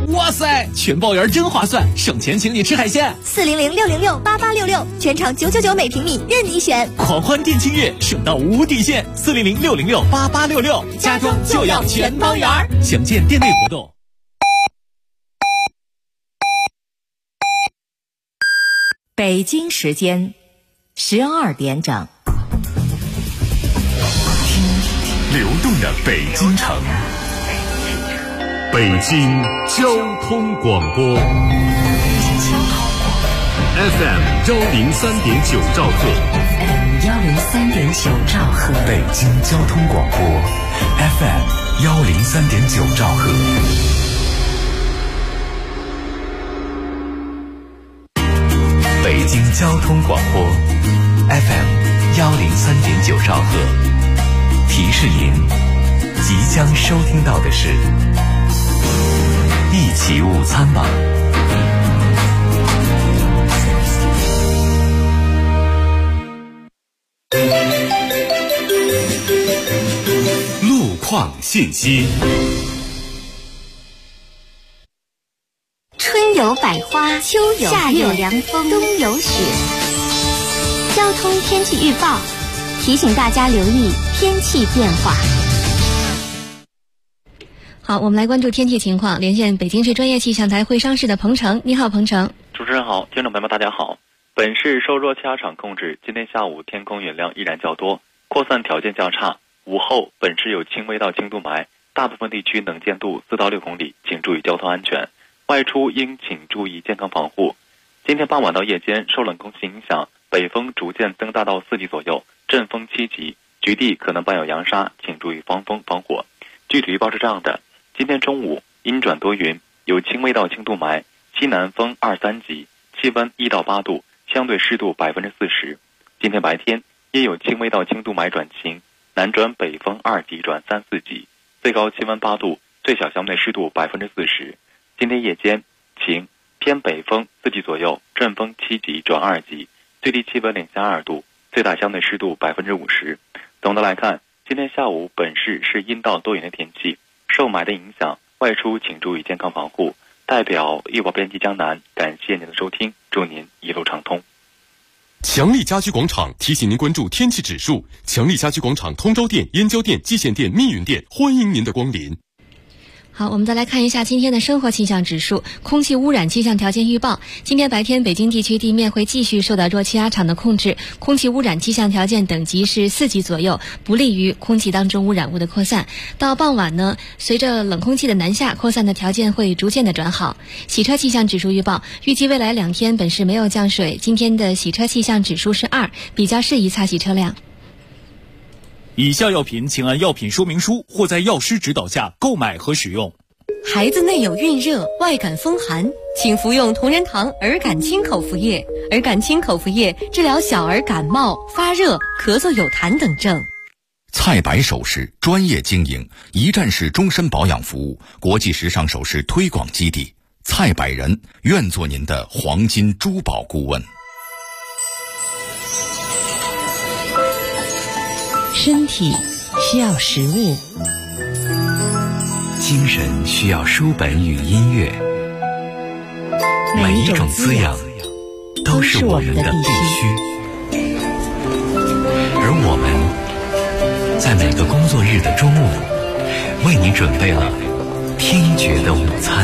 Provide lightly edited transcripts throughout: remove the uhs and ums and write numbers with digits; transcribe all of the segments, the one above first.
哇塞，全包圆真划算，省钱请你吃海鲜。 400-606-8866，全场999每平米，任你选。 狂欢店庆月，省到无底线。400-606-8866，家装就要全包圆。详见店内活动。 北京时间12点整。 流动的北京城，北京交通广播 FM 103.9兆赫， 103.9兆赫， 北京交通广播 FM 103.9兆赫。北京交通广播 FM 103.9兆赫。提示您，即将收听到的是一起午餐吧。路况信息。 春有百花，秋有夏有凉风，冬有雪。交通天气预报提醒大家留意天气变化。 好，我们来关注天气情况，连线北京市专业气象台会商室的彭程。你好，彭程。 主持人好，听众朋友们大家好。本市受弱气压场控制，今天下午天空云量依然较多，扩散条件较差。午后本市有轻微到轻度霾，大部分地区能见度4到6公里，请注意交通安全。外出应请注意健康防护。今天傍晚到夜间，受冷空气影响，北风逐渐增大到4级左右，阵风7级，局地可能伴有扬沙，请注意防风防火。具体预报是这样的：今天中午阴转多云，有轻微到轻度霾，西南风2、3级，气温1到8度，相对湿度40%。今天白天也有轻微到轻度霾转晴，南转北风2级转3、4级，最高气温8度，最小相对湿度40%。今天夜间晴，偏北风4级左右，阵风7级转2级，最低气温零下2度，最大相对湿度50%。总的来看，今天下午本市是阴到多云的天气，受霾的影响，外出请注意健康防护。代表易报编辑江南，感谢您的收听，祝您一路畅通。 强力家居广场提醒您关注天气指数。强力家居广场通州店、燕郊店、蓟县店、密云店，欢迎您的光临。 好，我们再来看一下今天的生活气象指数。空气污染气象条件预报，今天白天北京地区地面会继续受到弱气压场的控制，空气污染气象条件等级是4级左右，不利于空气当中污染物的扩散。到傍晚呢，随着冷空气的南下，扩散的条件会逐渐的转好。洗车气象指数预报，预计未来2天本市没有降水，今天的洗车气象指数是2，比较适宜擦洗车辆。 以下药品请按药品说明书或在药师指导下购买和使用。 孩子内有孕热、外感风寒，请服用同仁堂儿感清口服液。儿感清口服液治疗小儿感冒、发热、咳嗽有痰等症。 蔡白首饰专业经营，一站式终身保养服务，国际时尚首饰推广基地。蔡百人愿做您的黄金珠宝顾问。 身体需要食物， 精神需要书本与音乐，每一种滋养都是我们的必须。而我们在每个工作日的中午，为你准备了听觉的午餐。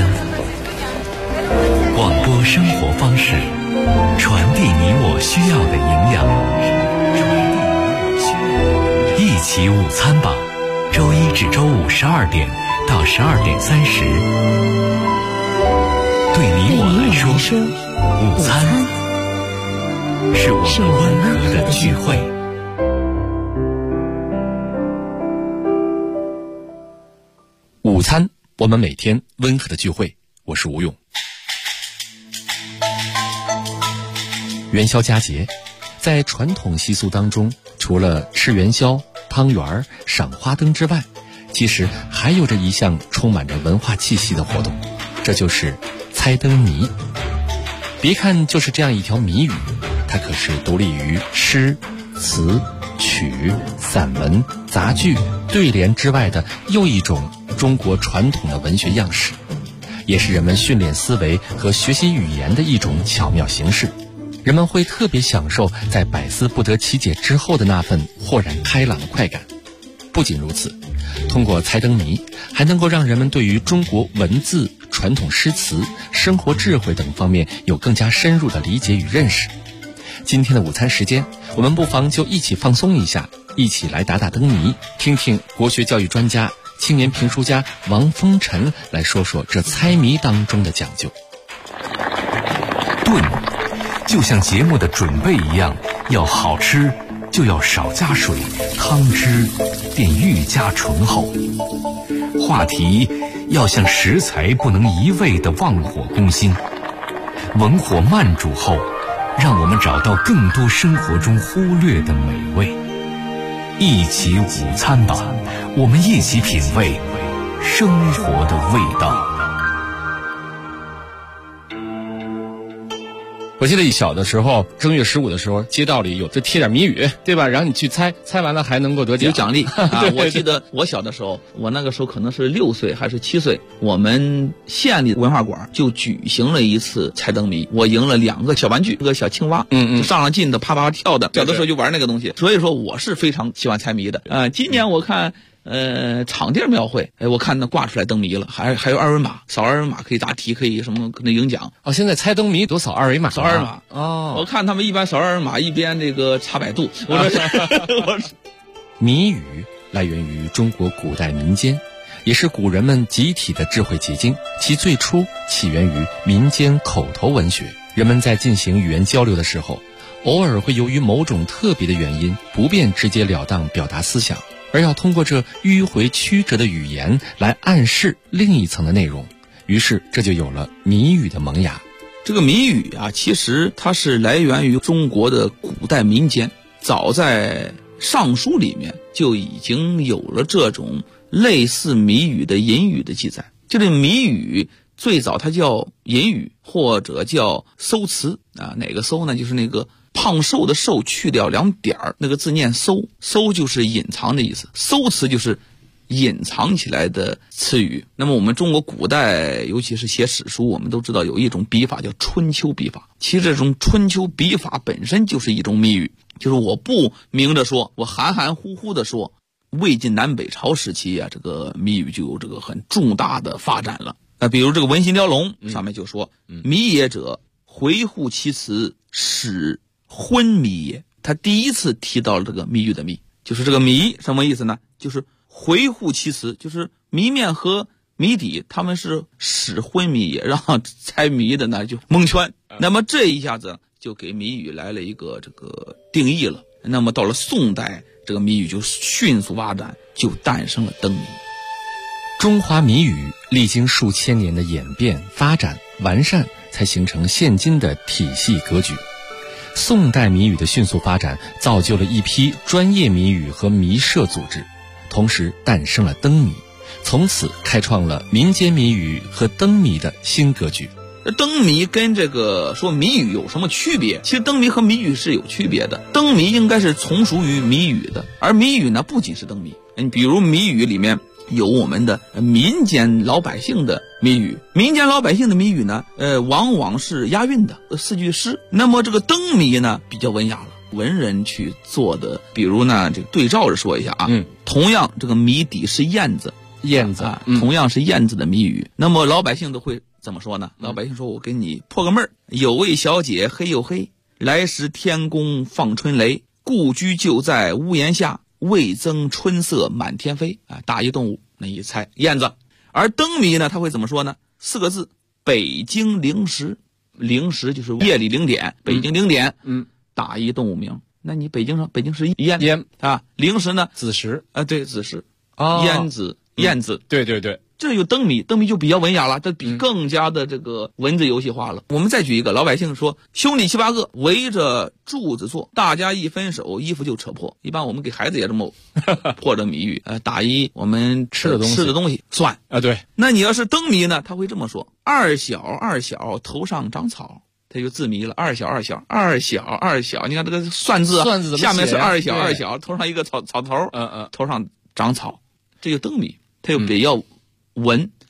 广播生活方式，传递你我需要的营养。一起午餐吧，周一至周五12点到12点30。对你我来说，午餐是我们温和的聚会。 午餐，我们每天温和的聚会。我是吴勇。元宵佳节，在传统习俗当中，除了吃元宵、汤圆、赏花灯之外，其实还有着一项充满着文化气息的活动，这就是猜灯谜。别看就是这样一条谜语，它可是独立于诗、词、曲、散文、杂剧、对联之外的又一种中国传统的文学样式。 也是人们训练思维和学习语言的一种巧妙形式。人们会特别享受在百思不得其解之后的那份豁然开朗的快感。不仅如此，通过猜灯谜，还能够让人们对于中国文字、传统诗词、生活智慧等方面有更加深入的理解与认识。今天的午餐时间，我们不妨就一起放松一下，一起来打打灯谜，听听国学教育专家、青年评书家王风尘来说说这猜谜当中的讲究。 炖就像节目的准备一样，要好吃就要少加水，汤汁便愈加醇厚。话题要像食材不能一味的忘火攻心，文火慢煮后，让我们找到更多生活中忽略的美味。一起午餐吧，我们一起品味生活的味道。 我记得小的时候，正月15的时候，街道里有就贴点谜语，对吧？然后你去猜，猜完了还能够得奖， 有奖励啊！我记得我小的时候，我那个时候可能是6岁还是7岁，我们县里文化馆就举行了一次猜灯谜，我赢了2个小玩具，一个小青蛙，就上了劲的，啪啪跳的，小的时候就玩那个东西，所以说我是非常喜欢猜谜的。今年我看。场地庙会，我看那挂出来灯谜了，还有二维码，扫二维码可以答题，可以什么可能赢奖。 现在猜灯谜都扫二维码， 扫二维码。我看他们一般扫二维码，一边这个查百度。 谜语来源于中国古代民间，也是古人们集体的智慧结晶。其最初起源于民间口头文学，人们在进行语言交流的时候，偶尔会由于某种特别的原因，不便直截了当表达思想，而要通过这迂回曲折的语言来暗示另一层的内容，于是这就有了谜语的萌芽。 这个谜语啊，其实它是来源于中国的古代民间，早在尚书里面就已经有了这种类似谜语的隐语的记载。这个谜语最早它叫隐语，或者叫搜词啊。哪个搜呢？就是那个胖瘦的瘦去掉2点，那个字念搜，搜就是隐藏的意思，搜词就是隐藏起来的词语。那么我们中国古代尤其是写史书，我们都知道有一种笔法叫春秋笔法，其实这种春秋笔法本身就是一种谜语，就是我不明着说，我含含糊糊的说。魏晋南北朝时期啊，这个谜语就有这个很重大的发展了。比如这个《文心雕龙》上面就说，谜也者，回护其词，使昏谜也。他第一次提到了这个谜语的谜，就是这个谜什么意思呢？就是回护其词，就是谜面和谜底他们是使昏谜也，让猜谜的呢就蒙圈。那么这一下子就给谜语来了一个这个定义了。那么到了宋代，这个谜语就迅速发展，就诞生了灯谜。 中华谜语历经数千年的演变、发展、完善，才形成现今的体系格局。宋代谜语的迅速发展，造就了一批专业谜语和谜社组织，同时诞生了灯谜，从此开创了民间谜语和灯谜的新格局。 灯谜跟这个说谜语有什么区别？其实灯谜和谜语是有区别的。灯谜应该是从属于谜语的，而谜语呢不仅是灯谜。你比如谜语里面有我们的民间老百姓的谜语，民间老百姓的谜语呢，往往是押韵的4句诗。那么这个灯谜呢比较文雅了，文人去做的。比如呢，这个对照着说一下啊，同样这个谜底是燕子，同样是燕子的谜语，那么老百姓都会怎么说呢？老百姓说，我给你破个闷儿，有位小姐黑又黑，来时天公放春雷，故居就在屋檐下，未增春色满天飞。大一动物，那一猜燕子。而灯谜呢，他会怎么说呢？4个字，北京零时，零时就是夜里0点，北京0点，打一动物名。那你北京是燕啊，零时呢子时， 对，子时，燕子，燕子， 对对对。 这有灯谜，灯谜就比较文雅了，这比更加的这个文字游戏化了。我们再举一个，老百姓说，兄弟7、8个围着柱子坐，大家一分手，衣服就扯破。一般我们给孩子也这么破的谜语，打一我们吃的东西算啊，对。 那你要是灯谜呢，他会这么说：二小头上长草。他就字谜了，二小，你看这个算字啊，下面是二小，头上一个草头，头上长草，这就灯谜，它又比较文，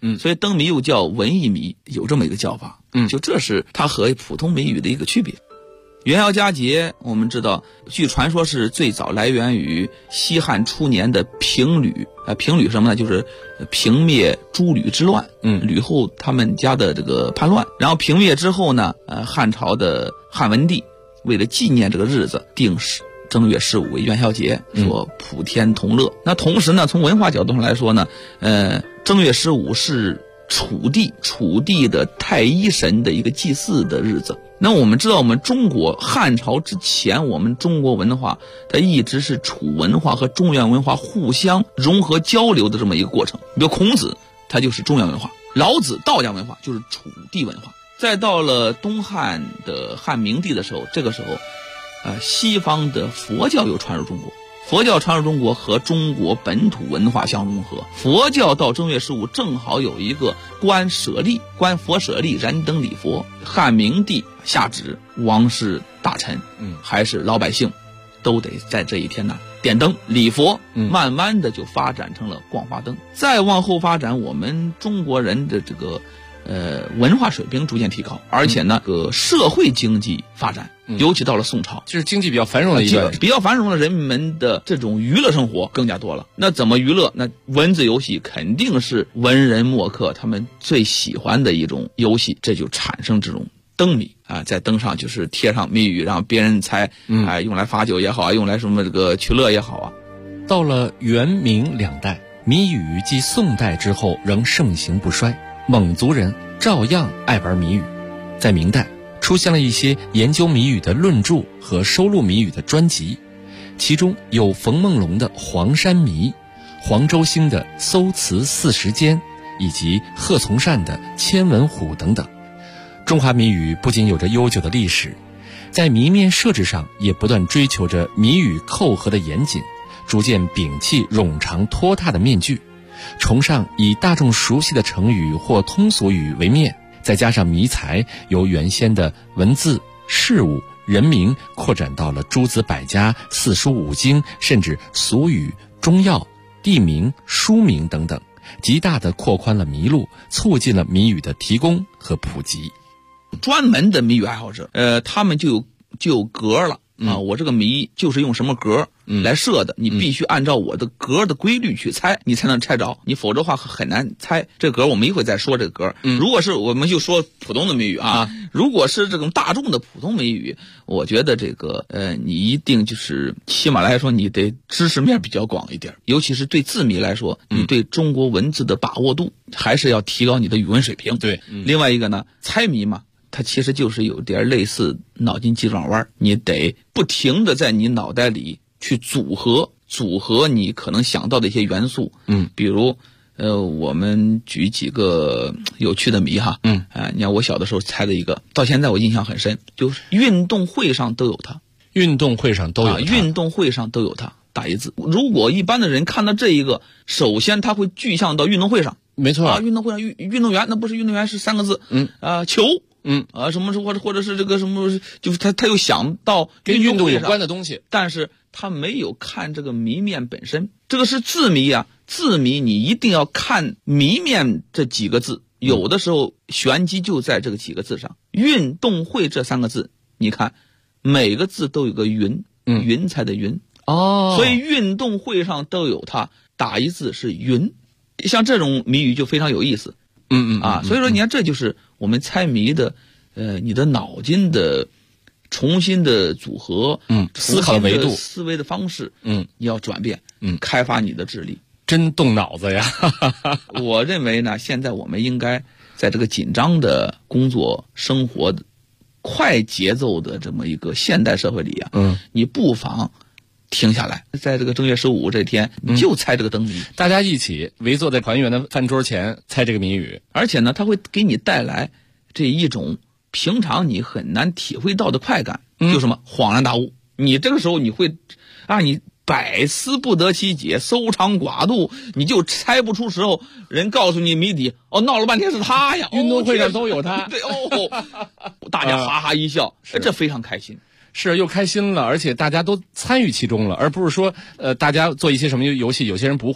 所以灯谜又叫文艺谜，有这么一个叫法。就这是它和普通谜语的一个区别。元宵佳节，我们知道，据传说是最早来源于西汉初年的平吕。平吕什么呢？就是平灭诸吕之乱。吕后他们家的这个叛乱，然后平灭之后呢，汉朝的汉文帝为了纪念这个日子，定正月15为元宵节，说普天同乐。那同时呢，从文化角度上来说呢，正月15是楚地的太一神的一个祭祀的日子。那我们知道，我们中国汉朝之前，我们中国文化它一直是楚文化和中原文化互相融合交流的这么一个过程。比如孔子，他就是中原文化；老子道家文化就是楚地文化。再到了东汉的汉明帝的时候，这个时候，西方的佛教又传入中国。佛教传入中国和中国本土文化相融合。佛教到正月15正好有一个观佛舍利，燃灯礼佛。汉明帝下旨，王室大臣，还是老百姓，都得在这一天呢点灯礼佛。慢慢的就发展成了逛花灯。再往后发展，我们中国人的这个文化水平逐渐提高，而且呢，社会经济发展，尤其到了宋朝， 就是经济比较繁荣的一段， 比较繁荣的人们的这种娱乐生活更加多了。那怎么娱乐？那文字游戏肯定是文人墨客他们最喜欢的一种游戏，这就产生这种灯谜啊，在灯上就是贴上谜语，让别人猜，用来罚酒也好啊，用来什么这个取乐也好啊。 到了元明两代，谜语继宋代之后仍盛行不衰。蒙族人照样爱玩谜语，在明代出现了一些研究谜语的论著和收录谜语的专辑，其中有冯梦龙的《黄山谜》，黄周星的《搜词40间》，以及贺从善的《千文虎》等等。中华谜语不仅有着悠久的历史，在谜面设置上也不断追求着谜语扣合的严谨，逐渐摒弃冗长拖沓的面具，崇尚以大众熟悉的成语或通俗语为面，再加上谜材由原先的文字、事物、人名扩展到了诸子百家、四书五经，甚至俗语、中药、地名、书名等等，极大地扩宽了谜路，促进了谜语的提供和普及。 专门的谜语爱好者，他们就有格了。我这个谜就是用什么格来设的，你必须按照我的格的规律去猜，你才能猜着，你否则的话很难猜。这格我们一会再说这个格。如果是我们就说普通的谜语啊，如果是这种大众的普通谜语，我觉得这个你一定就是起码来说你得知识面比较广一点，尤其是对字谜来说，你对中国文字的把握度还是要提高你的语文水平。 对， 另外一个呢，猜谜嘛，它其实就是有点类似脑筋急转弯，你得不停的在你脑袋里去组合你可能想到的一些元素。比如我们举几个有趣的谜哈。你看我小的时候猜的一个，到现在我印象很深，就是运动会上都有它。 运动会上都有它， 运动会上都有它，打一字。如果一般的人看到这一个，首先他会具象到运动会上。 没错运动会上运动员，那不是运动员是3个字。球。什么或者是这个什么，就是他又想到跟运动有关的东西， 但是他没有看这个谜面本身。这个是字谜啊，字谜你一定要看谜面这几个字，有的时候玄机就在这个几个字上。运动会这3个字，你看每个字都有个云，云彩的云所以运动会上都有它，打一字是云。像这种谜语就非常有意思。所以说你看，这就是我们猜谜的，你的脑筋的重新的组合， 思考维度、 思维的方式，你要转变，开发你的智力， 真动脑子呀！ 我认为呢，现在我们应该在这个紧张的工作生活的快节奏的这么一个现代社会里啊，你不妨停下来，在这个正月15这天，你就猜这个灯谜， 大家一起围坐在团圆的饭桌前猜这个谜语， 而且呢，它会给你带来这一种平常你很难体会到的快感，就什么恍然大悟。你这个时候你会你百思不得其解，搜肠刮肚，你就猜不出时候人告诉你谜底，闹了半天是他呀， 运动会上都有他， 对大家哈哈一笑，这非常开心。 是又开心了，而且大家都参与其中了，而不是说大家做一些什么游戏，有些人不会，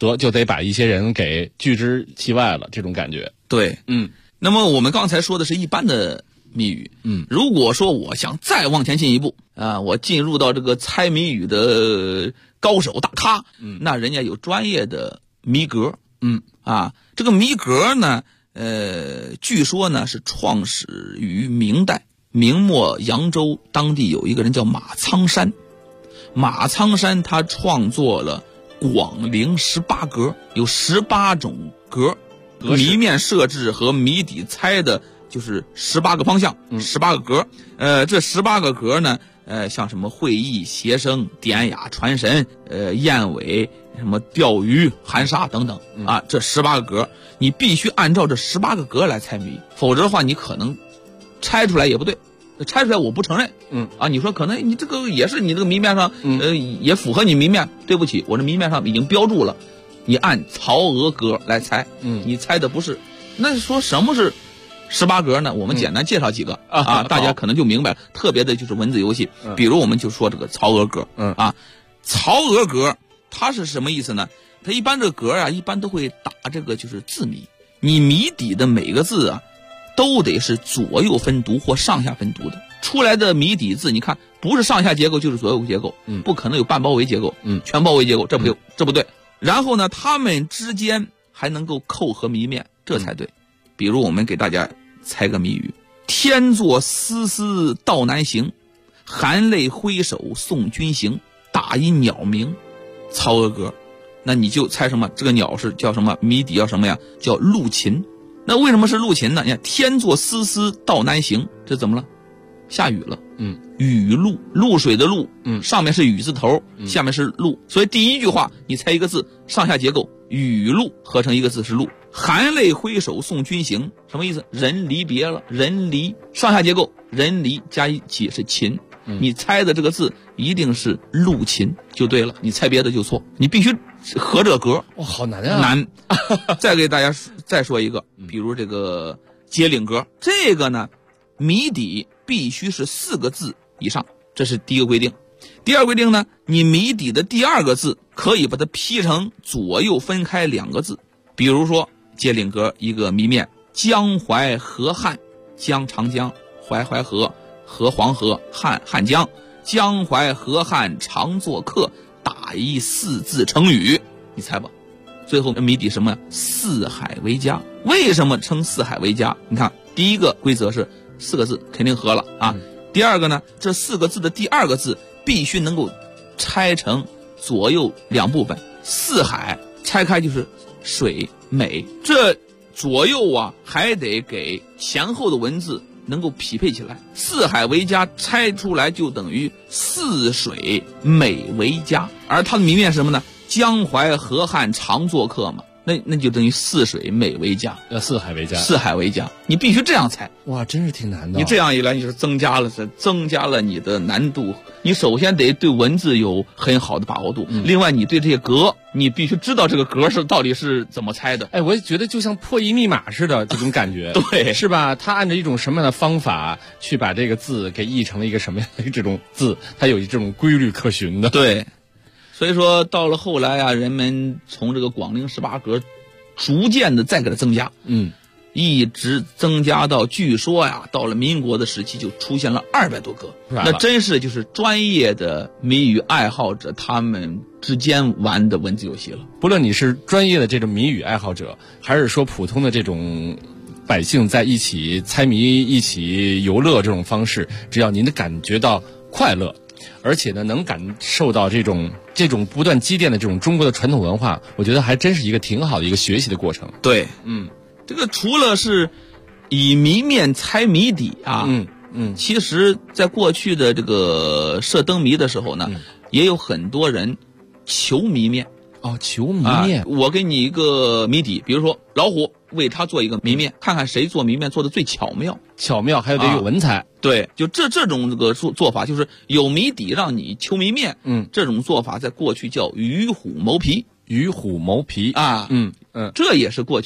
就得把一些人给拒之其外了，这种感觉。 对，那么我们刚才说的是一般的谜语，如果说我想再往前进一步啊，我进入到这个猜谜语的高手大咖，那人家有专业的谜格，这个谜格呢，据说呢是创始于明代，明末扬州当地有一个人叫马苍山，马苍山他创作了广陵18格，有18种格谜面设置和谜底猜的就是18个方向，18个格。这18个格呢，像什么会意、谐声、典雅、传神、燕尾、什么钓鱼、含沙等等啊，这18个格，你必须按照这18个格来猜谜，否则的话，你可能猜出来也不对。猜出来我不承认，你说可能你这个也是你这个谜面上，也符合你谜面，对不起，我这谜面上已经标注了，你按曹娥格来猜，你猜的不是。那说什么是18格呢？我们简单介绍几个大家可能就明白了。特别的就是文字游戏，比如我们就说这个曹娥格，曹娥格它是什么意思呢？它一般这个格一般都会打这个就是字谜，你谜底的每个字都得是左右分读或上下分读的，出来的谜底字，你看不是上下结构就是左右结构，不可能有半包围结构，全包围结构，这不对。然后呢，它们之间还能够扣合谜面，这才对。比如我们给大家猜个谜语：天作丝丝道难行，含泪挥手送君行，打一鸟鸣。曹娥格，那你就猜什么？这个鸟是叫什么？谜底叫什么呀？叫陆禽。那为什么是陆禽呢？你看天作丝丝道难行，这怎么了？下雨了，雨露，露水的露，上面是雨字头，下面是露，所以第一句话你猜一个字，上下结构，雨露合成一个字是露。含泪挥手送君行，什么意思？人离别了，人离，上下结构，人离加一起是禽，你猜的这个字一定是陆禽就对了，你猜别的就错，你必须合这格。 哇，好难啊！ 难。再给大家再说一个，比如这个接领格，这个呢，谜底必须是4个字以上，这是第一个规定。第二规定呢，你谜底的第2个字可以把它劈成左右分开2个字，比如说接领格一个谜面：江淮河汉，江长江，淮淮河，河黄河，汉汉江，江淮河汉常作客，打一4字成语，你猜吧。最后谜底什么呀？四海为家。为什么称四海为家？你看第一个规则是4个字肯定合了啊。第二个呢，这4个字的第2个字必须能够拆成左右2部分，四海拆开就是水美，这左右还得给前后的文字能够匹配起来。四海为家拆出来就等于四水美为家，而它的谜面是什么呢？江淮河汉常作客嘛，那就等于四水美为家， 四海为家， 四海为家，你必须这样猜。 哇，真是挺难的。 你这样一来，你是增加了你的难度。你首先得对文字有很好的把握度，另外你对这些格，你必须知道这个格到底是怎么猜的。 哎，我也觉得就像破译密码似的这种感觉， 对， 是吧？他按照一种什么样的方法去把这个字给译成了一个什么样的这种字，它有这种规律可循的。 对。所以说到了后来人们从这个广陵18格逐渐的再给它增加，一直增加到据说到了民国的时期就出现了200多个，那真是就是专业的谜语爱好者他们之间玩的文字游戏了。 不论你是专业的这种谜语爱好者，还是说普通的这种百姓在一起猜谜、一起游乐这种方式，只要您的感觉到快乐，而且呢能感受到这种不断积淀的这种中国的传统文化，我觉得还真是一个挺好的一个学习的过程。 对，这个除了是以谜面猜谜底其实在过去的这个设灯谜的时候呢，也有很多人求谜面。 求谜面， 我给你一个谜底，比如说老虎，为他做一个谜面，看看谁做谜面做的最巧妙， 还有得有文采。 对，就这种这个做法，就是有谜底让你求谜面。这种做法在过去叫与虎谋皮。 与虎谋皮这也是过去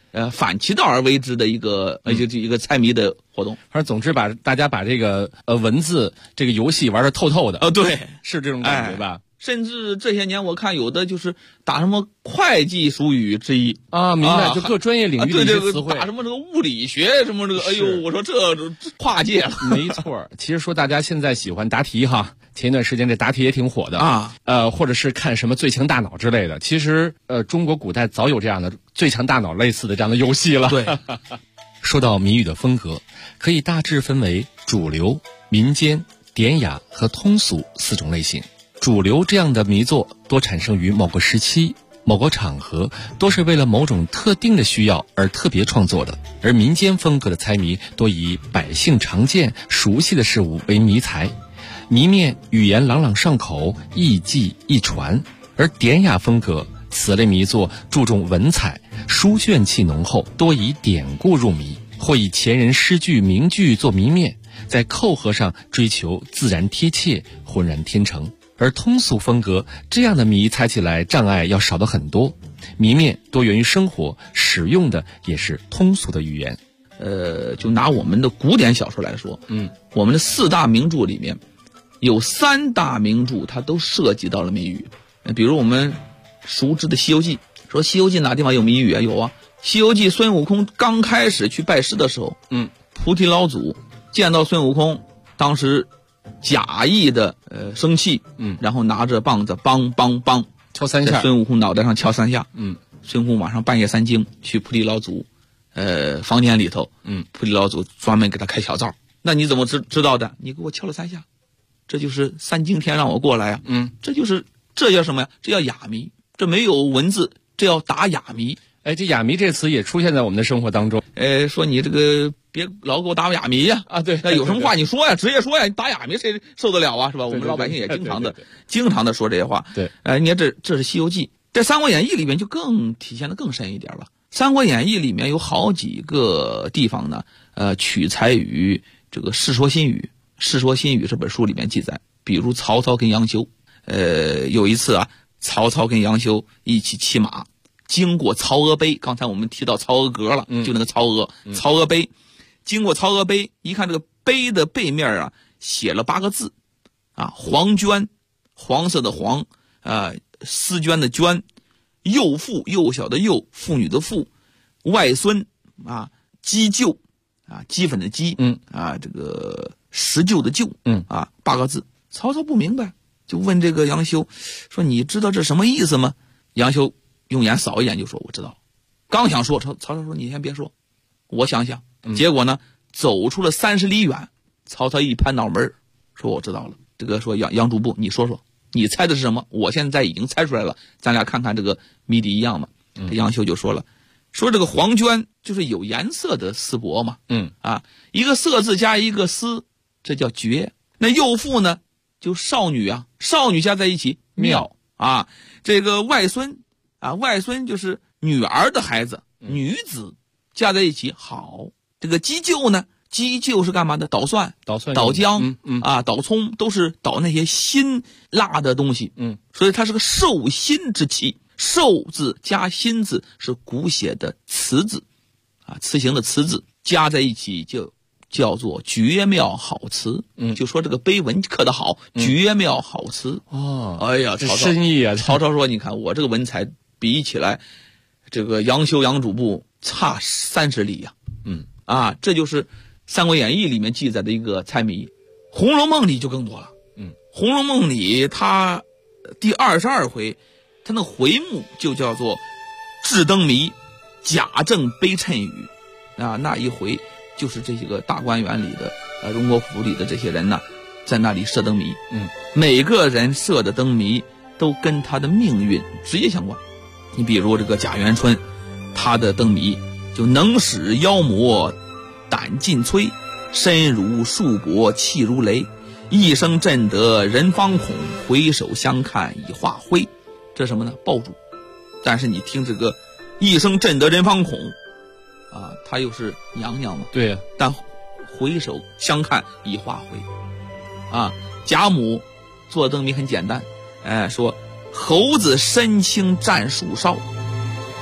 反其道而为之的一个一个猜谜的活动。 反正总之大家把这个文字这个游戏玩得透透的。 对， 是这种感觉吧？ 甚至这些年我看有的就是打什么会计术语之一啊，明白，就各专业领域的一些词汇， 打什么这个物理学什么这个，哎呦，我说这跨界了。 没错，其实说大家现在喜欢答题哈，前一段时间这答题也挺火的啊， 或者是看什么最强大脑之类的。其实中国古代早有这样的最强大脑类似的这样的游戏了。 对， 说到谜语的风格，可以大致分为主流、民间、典雅和通俗4种类型。主流这样的谜作多产生于某个时期、某个场合，多是为了某种特定的需要而特别创作的；而民间风格的猜谜多以百姓常见、熟悉的事物为谜材，谜面语言朗朗上口，易记易传；而典雅风格此类谜作注重文采，书卷气浓厚，多以典故入谜，或以前人诗句名句做谜面，在扣合上追求自然贴切、浑然天成。而通俗风格这样的谜猜起来障碍要少得很多，谜面多源于生活，使用的也是通俗的语言。 就拿我们的古典小说来说，我们的4大名著里面有3大名著它都涉及到了谜语。比如我们熟知的《西游记》，说《西游记》哪地方有谜语啊？有啊，《西游记》孙悟空刚开始去拜师的时候，菩提老祖见到孙悟空，当时假意的生气，然后拿着棒子梆梆梆敲3下， 在孙悟空脑袋上敲3下。孙悟空晚上半夜3更去菩提老祖房间里头，菩提老祖专门给他开小灶。那你怎么知道的？你给我敲了3下，这就是3更天让我过来啊。这叫什么呀？这叫哑谜，这没有文字，这叫打哑谜。 哎，这哑谜这词也出现在我们的生活当中。 说你这个别老给我打哑谜呀！啊，对，有什么话你说呀，直接说呀，你打哑谜谁受得了啊？是吧？我们老百姓也经常的说这些话。 对， 你看这是《西游记》，在《三国演义》里面就更体现的更深一点了。《三国演义》里面有好几个地方呢，取材于这个《世说新语》。《世说新语》这本书里面记载，比如曹操跟杨修，有一次啊，曹操跟杨修一起骑马。经过曹娥碑，刚才我们提到曹娥阁了，就那个曹娥碑，经过曹娥碑，一看这个碑的背面啊，写了8个字，啊，黄娟，黄色的黄，丝绢的绢，幼妇，幼小的幼，妇女的妇，外孙啊，鸡臼啊，鸡粉的鸡，这个石臼的臼，8个字。曹操不明白，就问这个杨修说：“你知道这什么意思吗？”杨修用眼扫一眼就说：“我知道。”刚想说，曹操说：“你先别说，我想想。”结果呢，走出了30里远，曹操一拍脑门说：“我知道了。”这个说杨主簿，你说说，你猜的是什么？我现在已经猜出来了，咱俩看看这个谜底一样吗？杨修就说了，说这个黄绢就是有颜色的丝帛嘛，一个色字加一个丝，这叫绝。那幼妇呢，就少女啊，少女加在一起妙啊。这个外孙啊，外孙就是女儿的孩子，女子加在一起好。这个鸡臼呢，鸡臼是干嘛的？捣蒜、捣姜，捣葱，都是捣那些辛辣的东西。所以它是个授辛之气。授字加辛字是古写的词字，词形的词字加在一起就叫做绝妙好词。就说这个碑文刻得好，绝妙好词。哎呀， 深意啊！ 曹操说：“你看我这个文采比起来，这个杨修杨主簿差30里呀。”这就是《三国演义》里面记载的一个猜谜。《红楼梦》里就更多了。《红楼梦》里它第22回，它那回目就叫做“智灯谜，贾政悲谶语”。那一回就是这些个大观园里的荣国府里的这些人呢，在那里设灯谜。每个人设的灯谜都跟他的命运直接相关。你比如这个贾元春，他的灯谜就能使妖魔胆尽摧，身如束帛气如雷，一声震得人方恐，回首相看已化灰。这什么呢？爆竹。但是你听这个一声震得人方恐他又是娘娘嘛， 对呀， 但回首相看已化灰。贾母做的灯谜很简单，说猴子身轻战树梢，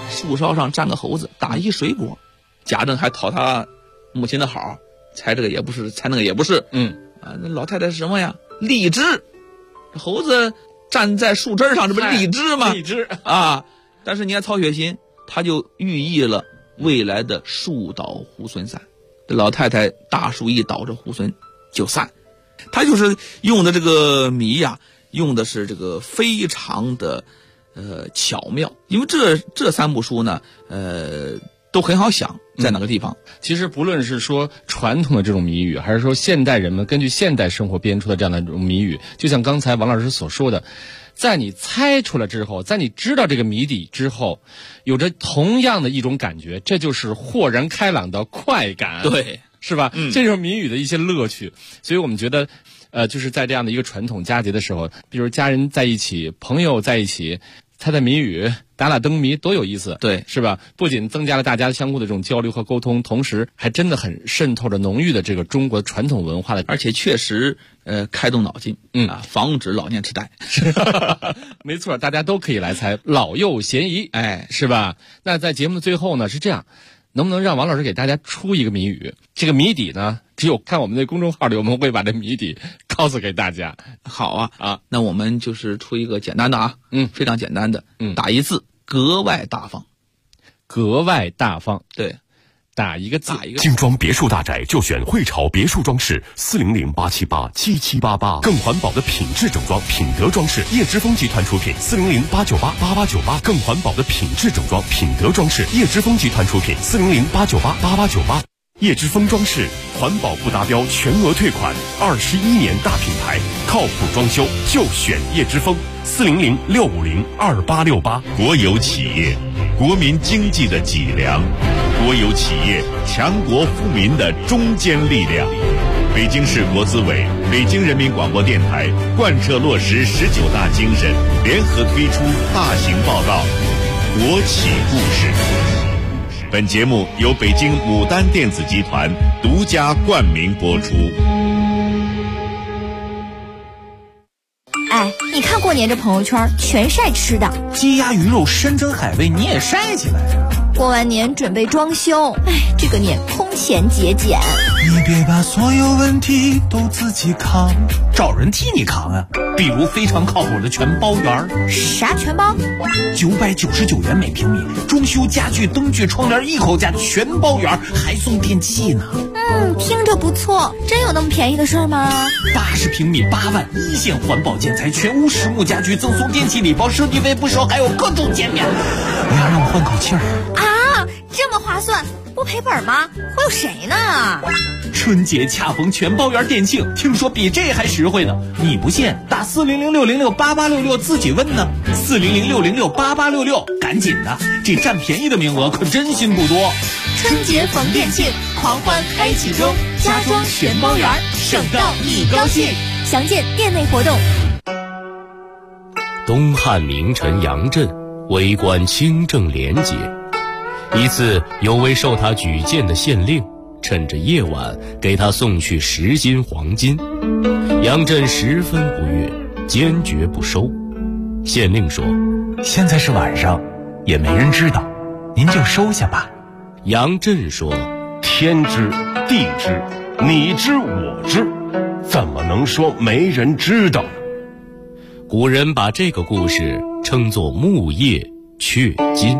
树梢上站个猴子，打一水果。贾政还讨他母亲的好，猜这个也不是，猜那个也不是。那老太太是什么呀？荔枝。猴子站在树枝上，这不是荔枝吗？ 荔枝啊！但是你看曹雪芹，他就寓意了未来的树倒猢狲散。这老太太大树一倒，这猢狲就散。他就是用的这个谜呀，用的是这个非常的巧妙，因为这三部书呢，都很好想在哪个地方。 其实不论是说传统的这种谜语，还是说现代人们根据现代生活编出的这样的这种谜语，就像刚才王老师所说的，在你猜出来之后，在你知道这个谜底之后，有着同样的一种感觉，这就是豁然开朗的快感。 对， 是吧？这就是谜语的一些乐趣。所以我们觉得就是在这样的一个传统佳节的时候，比如家人在一起，朋友在一起，猜猜谜语，打灯谜，多有意思。 对， 是吧？不仅增加了大家相互的这种交流和沟通，同时还真的很渗透着浓郁的这个中国传统文化的， 而且确实开动脑筋，防止老年痴呆。 没错，大家都可以来猜，老幼咸宜，是吧？那在节目的最后呢，是这样，能不能让王老师给大家出一个谜语？这个谜底呢，只有看我们的公众号里，我们会把这谜底告诉给大家。 好啊，那我们就是出一个简单的啊，非常简单的，打一字，格外大方。 格外大方， 对， 打一个字。 精装别墅大宅就选汇潮别墅装饰，400-878-7788，更环保的品质整装，品德装饰，叶之峰集团出品，400-898-8898，更环保的品质整装，品德装饰，叶之峰集团出品，400-898-8898。叶之峰装饰，环保不达标全额退款，21年大品牌，靠谱装修就选叶之峰，400-650-2868。 国有企业，国民经济的脊梁；国有企业，强国富民的中坚力量。北京市国资委、北京人民广播电台贯彻落实19大精神，联合推出大型报道《国企故事》。本节目由北京牡丹电子集团独家冠名播出。 哎，你看过年这朋友圈全晒吃的， 鸡鸭鱼肉山珍海味你也晒起来呀。 过完年准备装修，哎，这个年空前节俭。 你别把所有问题都自己扛，找人替你扛啊。比如非常靠谱的全包园。 啥全包 ？999元每平米，装修家具、灯具、窗帘一口价，全包圆，还送电器呢。 听着不错，真有那么便宜的事儿吗 ？80平米8万，一线环保建材，全屋实木家具，赠送电器礼包，设计费不收，还有各种减免。哎呀，让我换口气儿啊！这么划算，不赔本吗？会有谁呢？ 春节恰逢全包圆店庆，听说比这还实惠呢。你不信？打400-606-8866自己问呢。400-606-8866，赶紧的，这占便宜的名额可真心不多。 春节逢店庆，狂欢开启中，家装全包圆，省到你高兴。详见店内活动。 东汉名臣杨震为官清正廉洁，一次有位受他举荐的县令趁着夜晚给他送去10斤黄金，杨震十分不悦，坚决不收。县令说：“ 现在是晚上，也没人知道，您就收下吧。” 杨震说：“ 天知地知，你知我知，怎么能说没人知道？” 古人把这个故事称作木叶雀金。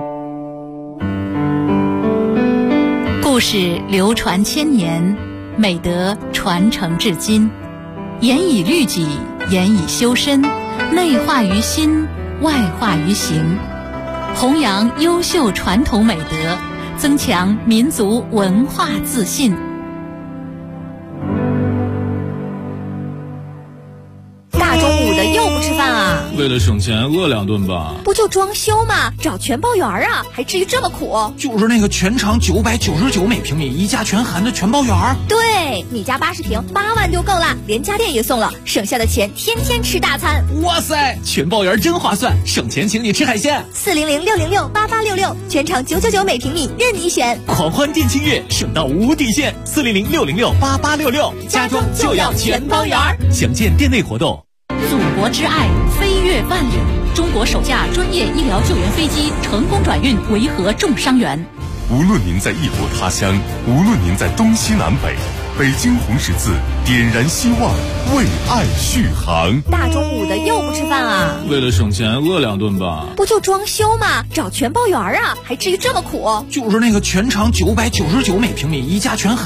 故事流传千年，美德传承至今，严以律己，严以修身，内化于心，外化于行，弘扬优秀传统美德，增强民族文化自信。 大中午的又不吃饭啊？ 为了省钱，饿2顿吧。 不就装修吗？找全包圆啊，还至于这么苦？ 就是那个全长999每平米，一家全含的全包圆。 对，你家80平8万就够了，连家电也送了，省下的钱天天吃大餐。 哇塞，全包圆真划算，省钱请你吃海鲜。 400-606-8866，全场999每平米，任你选。 狂欢店庆月，省到无底线。400-606-8866，家装就要全包圆。详见店内活动。 祖国之爱飞越万里， 中国首架专业医疗救援飞机成功转运维和重伤员。 无论您在异国他乡，无论您在东西南北，北京红十字点燃希望，为爱续航。 大中午的又不吃饭啊？ 为了省钱饿2顿吧。 不就装修吗？找全包园啊，还至于这么苦？ 就是那个全长999每平米，一价全含